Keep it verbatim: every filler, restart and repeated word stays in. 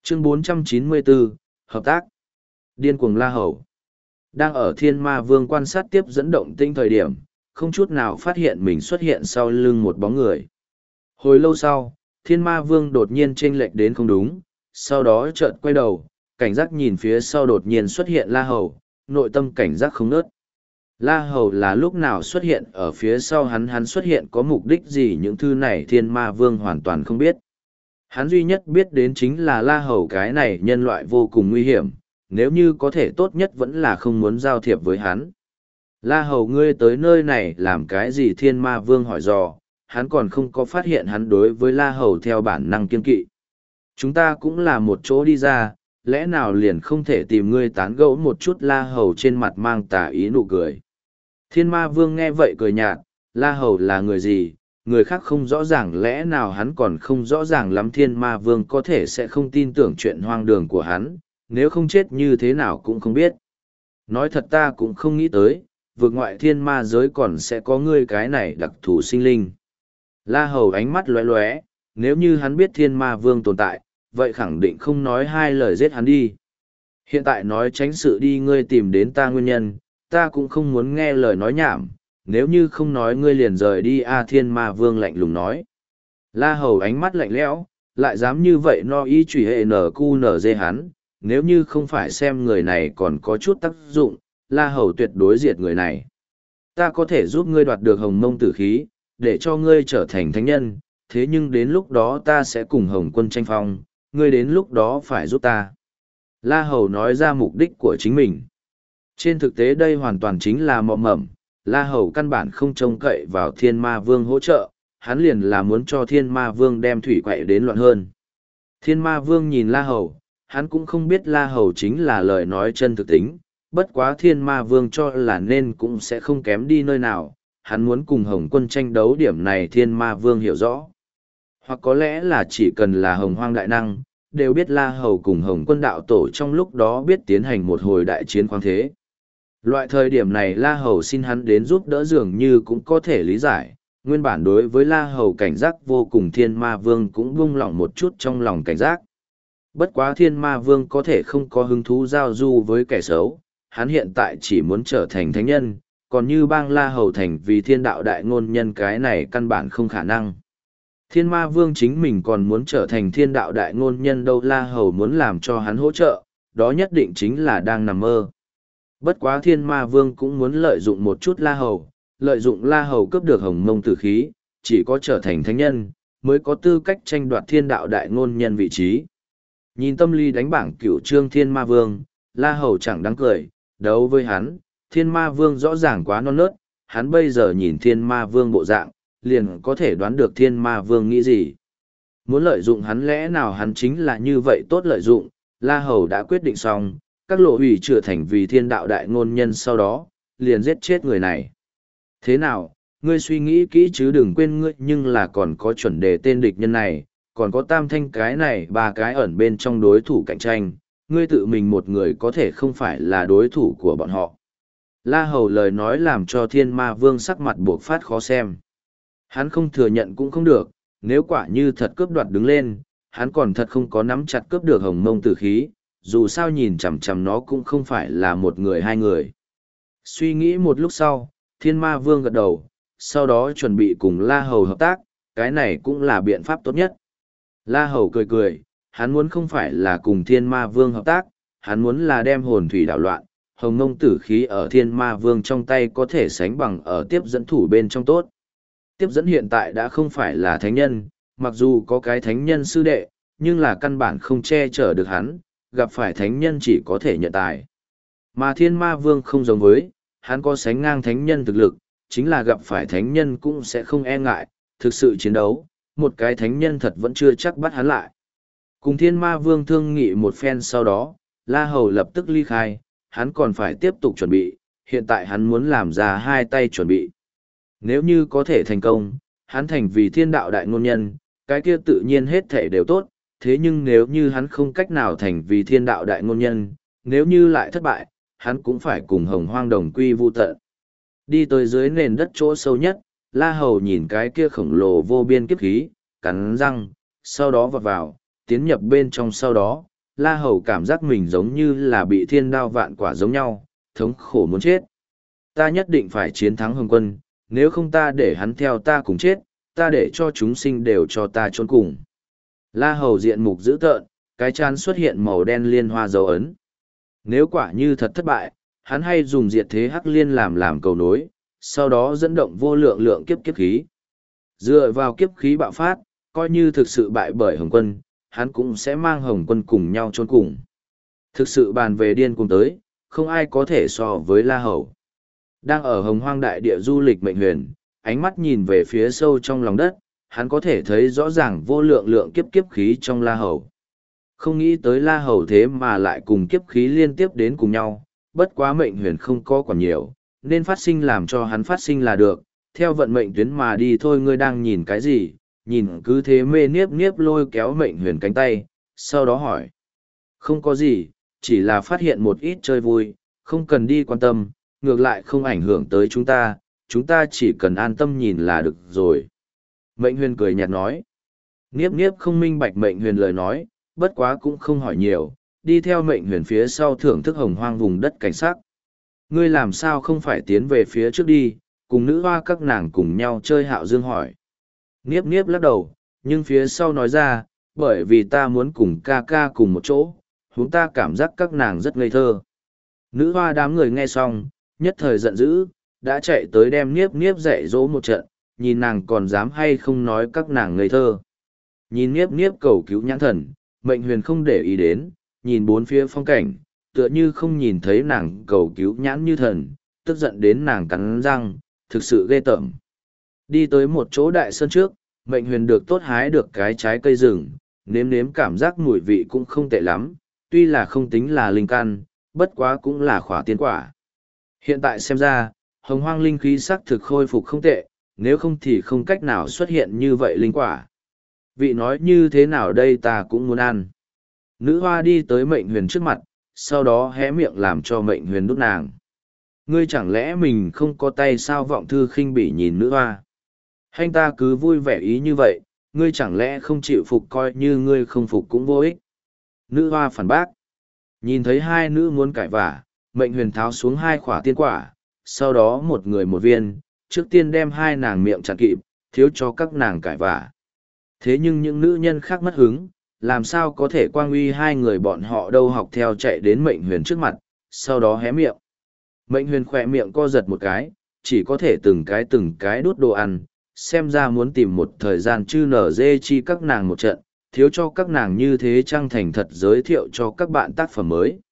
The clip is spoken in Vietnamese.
Chương bốn trăm chín mươi bốn, Hợp tác. Điên cuồng La Hầu. Đang ở Thiên Ma Vương quan sát tiếp dẫn động tinh thời điểm, không chút nào phát hiện mình xuất hiện sau lưng một bóng người. Hồi lâu sau, Thiên Ma Vương đột nhiên chênh lệch đến không đúng, sau đó chợt quay đầu, cảnh giác nhìn phía sau đột nhiên xuất hiện La Hầu, nội tâm cảnh giác không nớt. La Hầu là lúc nào xuất hiện ở phía sau hắn hắn xuất hiện có mục đích gì những thứ này Thiên Ma Vương hoàn toàn không biết. Hắn duy nhất biết đến chính là La Hầu cái này nhân loại vô cùng nguy hiểm, nếu như có thể tốt nhất vẫn là không muốn giao thiệp với hắn. La Hầu ngươi tới nơi này làm cái gì Thiên Ma Vương hỏi dò, hắn còn không có phát hiện hắn đối với La Hầu theo bản năng kiên kỵ. Chúng ta cũng là một chỗ đi ra, lẽ nào liền không thể tìm ngươi tán gẫu một chút La Hầu trên mặt mang tà ý nụ cười. Thiên Ma Vương nghe vậy cười nhạt, La Hầu là người gì, người khác không rõ ràng lẽ nào hắn còn không rõ ràng lắm Thiên Ma Vương có thể sẽ không tin tưởng chuyện hoang đường của hắn, nếu không chết như thế nào cũng không biết. Nói thật ta cũng không nghĩ tới, vượt ngoại thiên ma giới còn sẽ có ngươi cái này đặc thù sinh linh. La Hầu ánh mắt lóe lóe, nếu như hắn biết Thiên Ma Vương tồn tại, vậy khẳng định không nói hai lời giết hắn đi. Hiện tại nói tránh sự đi ngươi tìm đến ta nguyên nhân, ta cũng không muốn nghe lời nói nhảm, nếu như không nói ngươi liền rời đi a Thiên Ma Vương lạnh lùng nói. La Hầu ánh mắt lạnh lẽo, lại dám như vậy no y chủy hệ nở cu nở dê hắn, nếu như không phải xem người này còn có chút tác dụng, La Hầu tuyệt đối diệt người này. Ta có thể giúp ngươi đoạt được hồng mông tử khí, để cho ngươi trở thành thánh nhân, thế nhưng đến lúc đó ta sẽ cùng hồng quân tranh phong, ngươi đến lúc đó phải giúp ta. La Hầu nói ra mục đích của chính mình. Trên thực tế đây hoàn toàn chính là mọ mẩm, La Hầu căn bản không trông cậy vào Thiên Ma Vương hỗ trợ, hắn liền là muốn cho Thiên Ma Vương đem thủy quậy đến loạn hơn. Thiên Ma Vương nhìn La Hầu, hắn cũng không biết La Hầu chính là lời nói chân thực tính, bất quá Thiên Ma Vương cho là nên cũng sẽ không kém đi nơi nào, hắn muốn cùng Hồng Quân tranh đấu điểm này Thiên Ma Vương hiểu rõ. Hoặc có lẽ là chỉ cần là Hồng Hoang Đại Năng, đều biết La Hầu cùng Hồng Quân Đạo Tổ trong lúc đó biết tiến hành một hồi đại chiến khoáng thế. Loại thời điểm này La Hầu xin hắn đến giúp đỡ dường như cũng có thể lý giải, nguyên bản đối với La Hầu cảnh giác vô cùng Thiên Ma Vương cũng buông lỏng một chút trong lòng cảnh giác. Bất quá Thiên Ma Vương có thể không có hứng thú giao du với kẻ xấu, hắn hiện tại chỉ muốn trở thành thánh nhân, còn như bang La Hầu thành vì thiên đạo đại ngôn nhân cái này căn bản không khả năng. Thiên Ma Vương chính mình còn muốn trở thành thiên đạo đại ngôn nhân đâu La Hầu muốn làm cho hắn hỗ trợ, đó nhất định chính là đang nằm mơ. Bất quá Thiên Ma Vương cũng muốn lợi dụng một chút La Hầu, lợi dụng La Hầu cướp được hồng mông tử khí, chỉ có trở thành thánh nhân, mới có tư cách tranh đoạt thiên đạo đại ngôn nhân vị trí. Nhìn tâm lý đánh bảng cửu trương Thiên Ma Vương, La Hầu chẳng đáng cười, đấu với hắn, Thiên Ma Vương rõ ràng quá non nớt, hắn bây giờ nhìn Thiên Ma Vương bộ dạng, liền có thể đoán được Thiên Ma Vương nghĩ gì. Muốn lợi dụng hắn lẽ nào hắn chính là như vậy tốt lợi dụng, La Hầu đã quyết định xong, các lộ hủy trở thành vì thiên đạo đại ngôn nhân sau đó, liền giết chết người này. Thế nào, ngươi suy nghĩ kỹ chứ đừng quên ngươi nhưng là còn có chuẩn đề tên địch nhân này, còn có tam thanh cái này ba cái ẩn bên trong đối thủ cạnh tranh, ngươi tự mình một người có thể không phải là đối thủ của bọn họ. La Hầu lời nói làm cho Thiên Ma Vương sắc mặt buộc phát khó xem. Hắn không thừa nhận cũng không được, nếu quả như thật cướp đoạt đứng lên, hắn còn thật không có nắm chặt cướp được hồng mông tử khí, dù sao nhìn chằm chằm nó cũng không phải là một người hai người. Suy nghĩ một lúc sau, Thiên Ma Vương gật đầu, sau đó chuẩn bị cùng La Hầu hợp tác, cái này cũng là biện pháp tốt nhất. La Hầu cười cười, hắn muốn không phải là cùng Thiên Ma Vương hợp tác, hắn muốn là đem hồn thủy đảo loạn, hồng mông tử khí ở Thiên Ma Vương trong tay có thể sánh bằng ở tiếp dẫn thủ bên trong tốt. Tiếp dẫn hiện tại đã không phải là thánh nhân, mặc dù có cái thánh nhân sư đệ, nhưng là căn bản không che chở được hắn, gặp phải thánh nhân chỉ có thể nhận tài. Mà Thiên Ma Vương không giống với, hắn có sánh ngang thánh nhân thực lực, chính là gặp phải thánh nhân cũng sẽ không e ngại, thực sự chiến đấu, một cái thánh nhân thật vẫn chưa chắc bắt hắn lại. Cùng Thiên Ma Vương thương nghị một phen sau đó, La Hầu lập tức ly khai, hắn còn phải tiếp tục chuẩn bị, hiện tại hắn muốn làm ra hai tay chuẩn bị. Nếu như có thể thành công, hắn thành vì thiên đạo đại ngôn nhân, cái kia tự nhiên hết thể đều tốt, thế nhưng nếu như hắn không cách nào thành vì thiên đạo đại ngôn nhân, nếu như lại thất bại, hắn cũng phải cùng hồng hoang đồng quy vu tận. Đi tới dưới nền đất chỗ sâu nhất, La Hầu nhìn cái kia khổng lồ vô biên kiếp khí, cắn răng, sau đó vọt vào, tiến nhập bên trong sau đó, La Hầu cảm giác mình giống như là bị thiên đao vạn quả giống nhau, thống khổ muốn chết. Ta nhất định phải chiến thắng Hồng Quân, nếu không ta để hắn theo ta cùng chết, ta để cho chúng sinh đều cho ta chôn cùng. La Hầu diện mục dữ tợn, cái chán xuất hiện màu đen liên hoa dấu ấn. Nếu quả như thật thất bại, hắn hay dùng diệt thế hắc liên làm làm cầu nối, sau đó dẫn động vô lượng lượng kiếp kiếp khí. Dựa vào kiếp khí bạo phát, coi như thực sự bại bởi Hồng Quân, hắn cũng sẽ mang Hồng Quân cùng nhau chôn cùng. Thực sự bàn về điên cùng tới, không ai có thể so với La Hầu. Đang ở Hồng Hoang đại địa du lịch Mệnh Huyền, ánh mắt nhìn về phía sâu trong lòng đất, hắn có thể thấy rõ ràng vô lượng lượng kiếp kiếp khí trong La Hầu. Không nghĩ tới La Hầu thế mà lại cùng kiếp khí liên tiếp đến cùng nhau, bất quá Mệnh Huyền không có còn nhiều, nên phát sinh làm cho hắn phát sinh là được, theo vận mệnh tuyến mà đi thôi. Ngươi đang nhìn cái gì? Nhìn cứ thế mê niếp niếp lôi kéo Mệnh Huyền cánh tay, sau đó hỏi. Không có gì, chỉ là phát hiện một ít chơi vui, không cần đi quan tâm, ngược lại không ảnh hưởng tới chúng ta, chúng ta chỉ cần an tâm nhìn là được rồi. Mệnh Huyền cười nhạt nói. Niếp niếp không minh bạch Mệnh Huyền lời nói, bất quá cũng không hỏi nhiều, đi theo Mệnh Huyền phía sau thưởng thức hồng hoang vùng đất cảnh sắc. Ngươi làm sao không phải tiến về phía trước đi, cùng nữ hoa các nàng cùng nhau chơi. Hạo Dương hỏi. Niếp niếp lắc đầu, nhưng phía sau nói ra, bởi vì ta muốn cùng ca ca cùng một chỗ, huống ta cảm giác các nàng rất ngây thơ. Nữ hoa đám người nghe xong, nhất thời giận dữ, đã chạy tới đem niếp niếp dạy dỗ một trận, nhìn nàng còn dám hay không nói các nàng ngây thơ. Nhìn niếp niếp cầu cứu nhãn thần, Mệnh Huyền không để ý đến, nhìn bốn phía phong cảnh, tựa như không nhìn thấy nàng cầu cứu nhãn như thần, tức giận đến nàng cắn răng, thực sự ghê tởm. Đi tới một chỗ đại sơn trước, Mệnh Huyền được tốt hái được cái trái cây rừng, nếm nếm cảm giác mùi vị cũng không tệ lắm, tuy là không tính là linh căn, bất quá cũng là khỏa tiên quả. Hiện tại xem ra, hồng hoang linh khí sắc thực khôi phục không tệ, nếu không thì không cách nào xuất hiện như vậy linh quả. Vị nói như thế nào đây, ta cũng muốn ăn. Nữ hoa đi tới Mệnh Huyền trước mặt, sau đó hé miệng làm cho Mệnh Huyền đút nàng. Ngươi chẳng lẽ mình không có tay sao? Vọng Thư khinh bỉ nhìn nữ hoa. Hành ta cứ vui vẻ ý như vậy, ngươi chẳng lẽ không chịu phục, coi như ngươi không phục cũng vô ích. Nữ hoa phản bác. Nhìn thấy hai nữ muốn cãi vả, Mệnh Huyền tháo xuống hai khỏa tiên quả, sau đó một người một viên, trước tiên đem hai nàng miệng chặn kịp, thiếu cho các nàng cãi vả. Thế nhưng những nữ nhân khác mất hứng, làm sao có thể quang uy hai người bọn họ đâu, học theo chạy đến Mệnh Huyền trước mặt, sau đó hé miệng. Mệnh Huyền khỏe miệng co giật một cái, chỉ có thể từng cái từng cái đút đồ ăn, xem ra muốn tìm một thời gian chư nở dê chi các nàng một trận, thiếu cho các nàng như thế. Trang thành thật giới thiệu cho các bạn tác phẩm mới.